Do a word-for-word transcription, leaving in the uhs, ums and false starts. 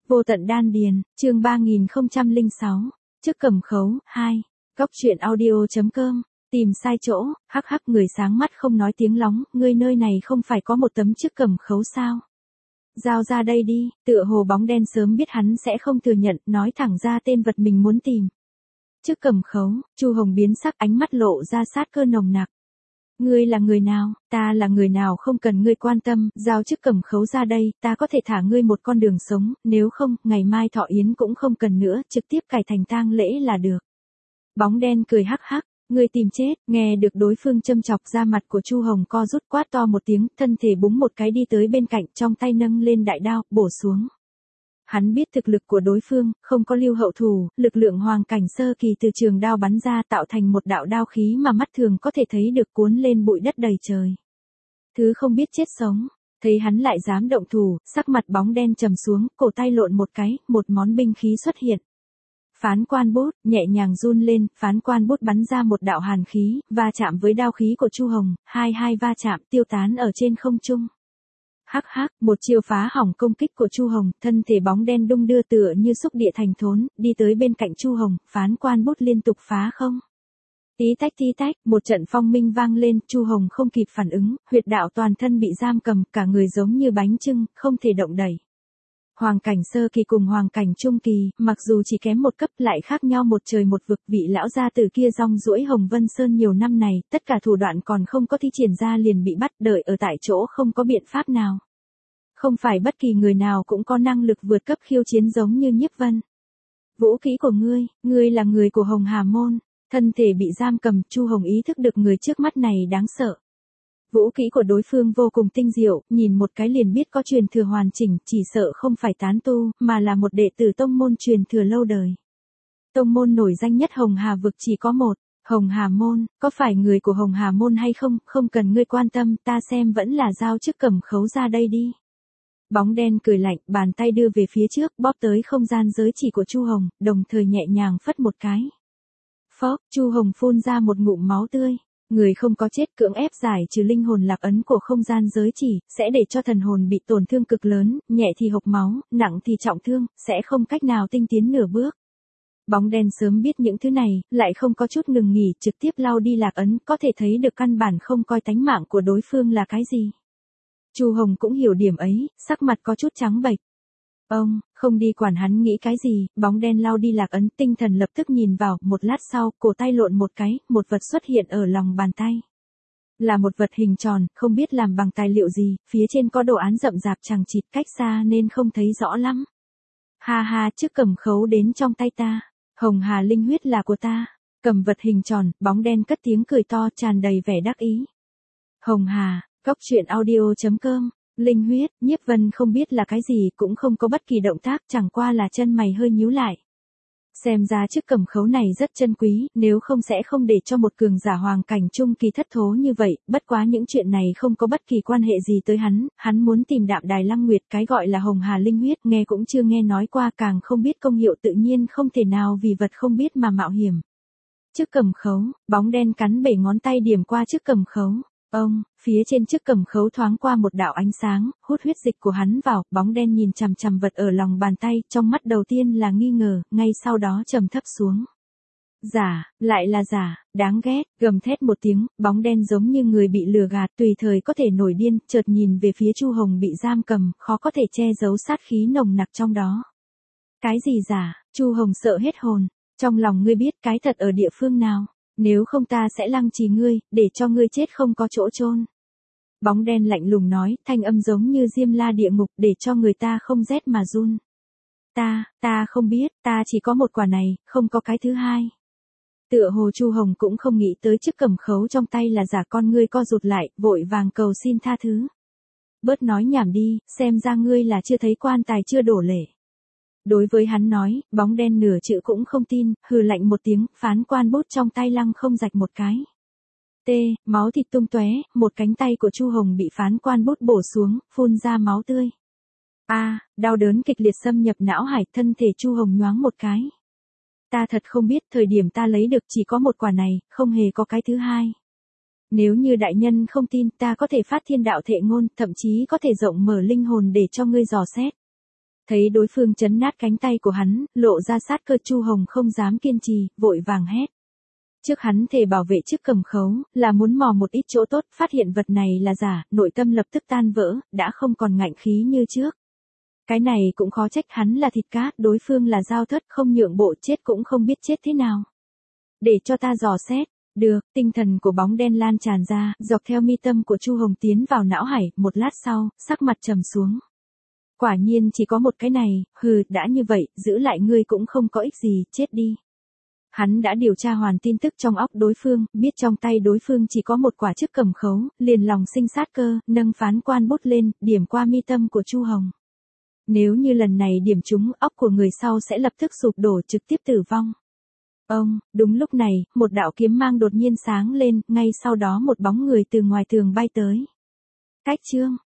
Vô tận đan điền, chương ba nghìn không trăm lẻ sáu, chức cầm khấu, hai, góc truyện audio.com, tìm sai chỗ, hắc hắc người sáng mắt không nói tiếng lóng, ngươi nơi này không phải có một tấm chức cầm khấu sao? Giao ra đây đi, tựa hồ bóng đen sớm biết hắn sẽ không thừa nhận, nói thẳng ra tên vật mình muốn tìm. Chức cầm khấu, Chu Hồng biến sắc ánh mắt lộ ra sát cơ nồng nặc. Ngươi là người nào, ta là người nào không cần ngươi quan tâm, giao chức cầm khấu ra đây, ta có thể thả ngươi một con đường sống, nếu không, ngày mai thọ yến cũng không cần nữa, trực tiếp cải thành tang lễ là được. Bóng đen cười hắc hắc, ngươi tìm chết, nghe được đối phương châm chọc ra mặt của Chu Hồng co rút quát to một tiếng, thân thể búng một cái đi tới bên cạnh, trong tay nâng lên đại đao, bổ xuống. Hắn biết thực lực của đối phương, không có lưu hậu thủ, lực lượng hoàng cảnh sơ kỳ từ trường đao bắn ra tạo thành một đạo đao khí mà mắt thường có thể thấy được cuốn lên bụi đất đầy trời. Thứ không biết chết sống, thấy hắn lại dám động thủ, sắc mặt bóng đen trầm xuống, cổ tay lộn một cái, một món binh khí xuất hiện. Phán quan bút, nhẹ nhàng run lên, phán quan bút bắn ra một đạo hàn khí, va chạm với đao khí của Chu Hồng, hai hai va chạm tiêu tán ở trên không trung. Hắc hắc, một chiêu phá hỏng công kích của Chu Hồng, thân thể bóng đen đung đưa tựa như xúc địa thành thốn, đi tới bên cạnh Chu Hồng, phán quan bút liên tục phá không. Tí tách tí tách, một trận phong minh vang lên, Chu Hồng không kịp phản ứng, huyệt đạo toàn thân bị giam cầm, cả người giống như bánh chưng, không thể động đẩy. Hoàng cảnh sơ kỳ cùng hoàng cảnh trung kỳ, mặc dù chỉ kém một cấp lại khác nhau một trời một vực, vị lão gia tử kia rong ruổi Hồng Vân Sơn nhiều năm này, tất cả thủ đoạn còn không có thi triển ra liền bị bắt đợi ở tại chỗ không có biện pháp nào. Không phải bất kỳ người nào cũng có năng lực vượt cấp khiêu chiến giống như Nhiếp Vân. Vũ khí của ngươi, ngươi là người của Hồng Hà Môn, thân thể bị giam cầm, Chu Hồng ý thức được người trước mắt này đáng sợ. Vũ khí của đối phương vô cùng tinh diệu, nhìn một cái liền biết có truyền thừa hoàn chỉnh, chỉ sợ không phải tán tu, mà là một đệ tử tông môn truyền thừa lâu đời. Tông môn nổi danh nhất Hồng Hà vực chỉ có một, Hồng Hà Môn, có phải người của Hồng Hà Môn hay không, không cần ngươi quan tâm, ta xem vẫn là giao chức cầm khấu ra đây đi. Bóng đen cười lạnh, bàn tay đưa về phía trước, bóp tới không gian giới chỉ của Chu Hồng, đồng thời nhẹ nhàng phất một cái. Phốc, Chu Hồng phun ra một ngụm máu tươi. Người không có chết cưỡng ép giải trừ linh hồn lạc ấn của không gian giới chỉ, sẽ để cho thần hồn bị tổn thương cực lớn, nhẹ thì hộc máu, nặng thì trọng thương, sẽ không cách nào tinh tiến nửa bước. Bóng đen sớm biết những thứ này, lại không có chút ngừng nghỉ, trực tiếp lao đi lạc ấn, có thể thấy được căn bản không coi tánh mạng của đối phương là cái gì. Chu Hồng cũng hiểu điểm ấy, sắc mặt có chút trắng bệch. Ông, không đi quản hắn nghĩ cái gì, bóng đen lao đi lạc ấn, tinh thần lập tức nhìn vào, một lát sau, cổ tay lộn một cái, một vật xuất hiện ở lòng bàn tay. Là một vật hình tròn, không biết làm bằng tài liệu gì, phía trên có đồ án rậm rạp chằng chịt, cách xa nên không thấy rõ lắm. Ha ha, chức cầm khấu đến trong tay ta, Hồng Hà linh huyết là của ta, cầm vật hình tròn, bóng đen cất tiếng cười to tràn đầy vẻ đắc ý. Hồng Hà, góc truyện audio.com. Linh huyết, Nhiếp Vân không biết là cái gì, cũng không có bất kỳ động tác, chẳng qua là chân mày hơi nhíu lại. Xem ra chức cầm khấu này rất chân quý, nếu không sẽ không để cho một cường giả hoàng cảnh trung kỳ thất thố như vậy, bất quá những chuyện này không có bất kỳ quan hệ gì tới hắn, hắn muốn tìm Đạm Đài Lăng Nguyệt, cái gọi là Hồng Hà linh huyết, nghe cũng chưa nghe nói qua, càng không biết công hiệu, tự nhiên không thể nào vì vật không biết mà mạo hiểm. Chức cầm khấu, bóng đen cắn bể ngón tay điểm qua chức cầm khấu. Ông, phía trên chức cầm khấu thoáng qua một đạo ánh sáng, hút huyết dịch của hắn vào, bóng đen nhìn chằm chằm vật ở lòng bàn tay, trong mắt đầu tiên là nghi ngờ, ngay sau đó trầm thấp xuống. Giả, lại là giả, đáng ghét, gầm thét một tiếng, bóng đen giống như người bị lừa gạt, tùy thời có thể nổi điên, chợt nhìn về phía Chu Hồng bị giam cầm, khó có thể che giấu sát khí nồng nặc trong đó. Cái gì giả, Chu Hồng sợ hết hồn, trong lòng ngươi biết cái thật ở địa phương nào? Nếu không ta sẽ lăng trì ngươi, để cho ngươi chết không có chỗ chôn. Bóng đen lạnh lùng nói, thanh âm giống như diêm la địa ngục, để cho người ta không rét mà run. Ta, ta không biết, ta chỉ có một quả này, không có cái thứ hai. Tựa hồ Chu Hồng cũng không nghĩ tới chức cầm khấu trong tay là giả, con ngươi co rụt lại, vội vàng cầu xin tha thứ. Bớt nói nhảm đi, xem ra ngươi là chưa thấy quan tài chưa đổ lệ. Đối với hắn nói, bóng đen nửa chữ cũng không tin, hừ lạnh một tiếng, phán quan bút trong tay lăng không rạch một cái. Tê, máu thịt tung tóe, một cánh tay của Chu Hồng bị phán quan bút bổ xuống, phun ra máu tươi. A, à, đau đớn kịch liệt xâm nhập não hải, thân thể Chu Hồng nhoáng một cái. Ta thật không biết, thời điểm ta lấy được chỉ có một quả này, không hề có cái thứ hai. Nếu như đại nhân không tin, ta có thể phát thiên đạo thệ ngôn, thậm chí có thể rộng mở linh hồn để cho ngươi dò xét. Thấy đối phương chấn nát cánh tay của hắn, lộ ra sát cơ, Chu Hồng không dám kiên trì, vội vàng hét. Trước hắn thề bảo vệ chức cầm khấu, là muốn mò một ít chỗ tốt, phát hiện vật này là giả, nội tâm lập tức tan vỡ, đã không còn ngạnh khí như trước. Cái này cũng khó trách hắn là thịt cá, đối phương là dao thớt, không nhượng bộ, chết cũng không biết chết thế nào. Để cho ta dò xét. Được, tinh thần của bóng đen lan tràn ra, dọc theo mi tâm của Chu Hồng tiến vào não hải, một lát sau, sắc mặt trầm xuống. Quả nhiên chỉ có một cái này, hừ, đã như vậy, giữ lại ngươi cũng không có ích gì, chết đi. Hắn đã điều tra hoàn tin tức trong óc đối phương, biết trong tay đối phương chỉ có một quả chức cầm khấu, liền lòng sinh sát cơ, nâng phán quan bút lên, điểm qua mi tâm của Chu Hồng. Nếu như lần này điểm trúng, óc của người sau sẽ lập tức sụp đổ, trực tiếp tử vong. Ông, đúng lúc này, một đạo kiếm mang đột nhiên sáng lên, ngay sau đó một bóng người từ ngoài tường bay tới. Cách chương